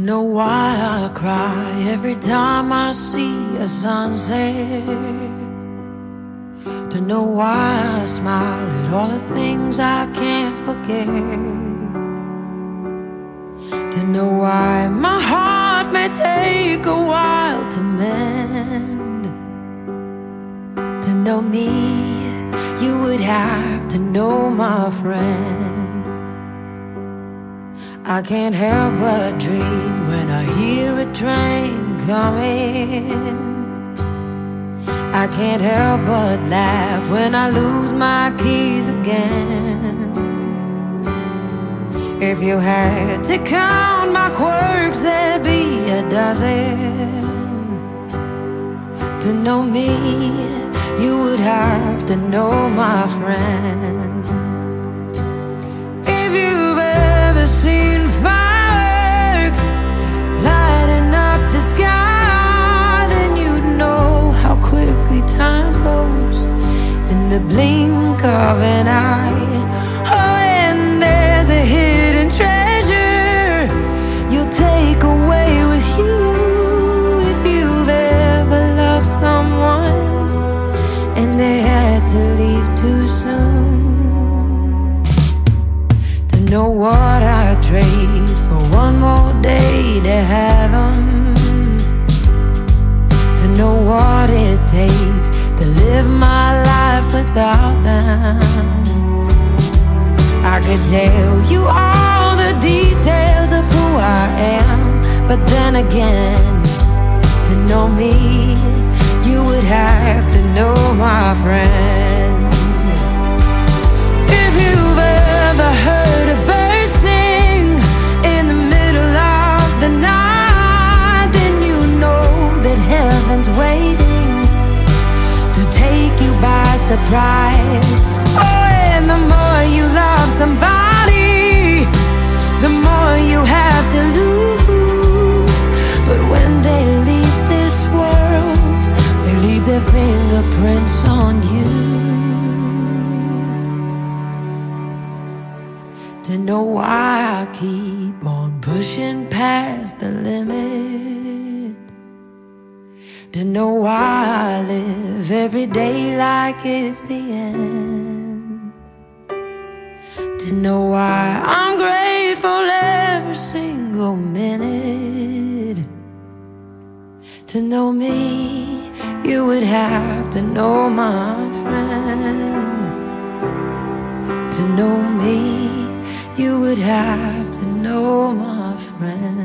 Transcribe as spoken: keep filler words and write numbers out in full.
know why I cry every time I see a sunset. To know why I smile at all the things I can't forget. To know why my heart may take a while to mend. To know me, you would have to know my friend. I can't help but dream when I hear a train coming. I can't help but laugh when I lose my keys again. If you had to count my quirks, there'd be a dozen. To know me, you would have to know my friend. If you've ever seen fireworks lighting up the sky, then you'd know how quickly time goes in the blink of an eye. Oh, and there's a hidden treasure you'll take away with you if you've ever loved someone and they had to leave too soon. To know what I'd trade for one more day to have 'em. To know what it takes to live my life without them. I could tell you all the details of who I am, but then again, to know me, you would have to know my friend. If you've ever heard a bird sing in the middle of the night, then you know that heaven's waiting to take you by surprise. Oh, and the more you love somebody, the more you have to lose. But when they leave this world, they leave their fingerprints on you. To know why I keep on pushing past the limit. To know why I live every day like it's the end. To know why I'm grateful every single minute. To know me, you would have to know my friend. To know me, you would have to know my friend.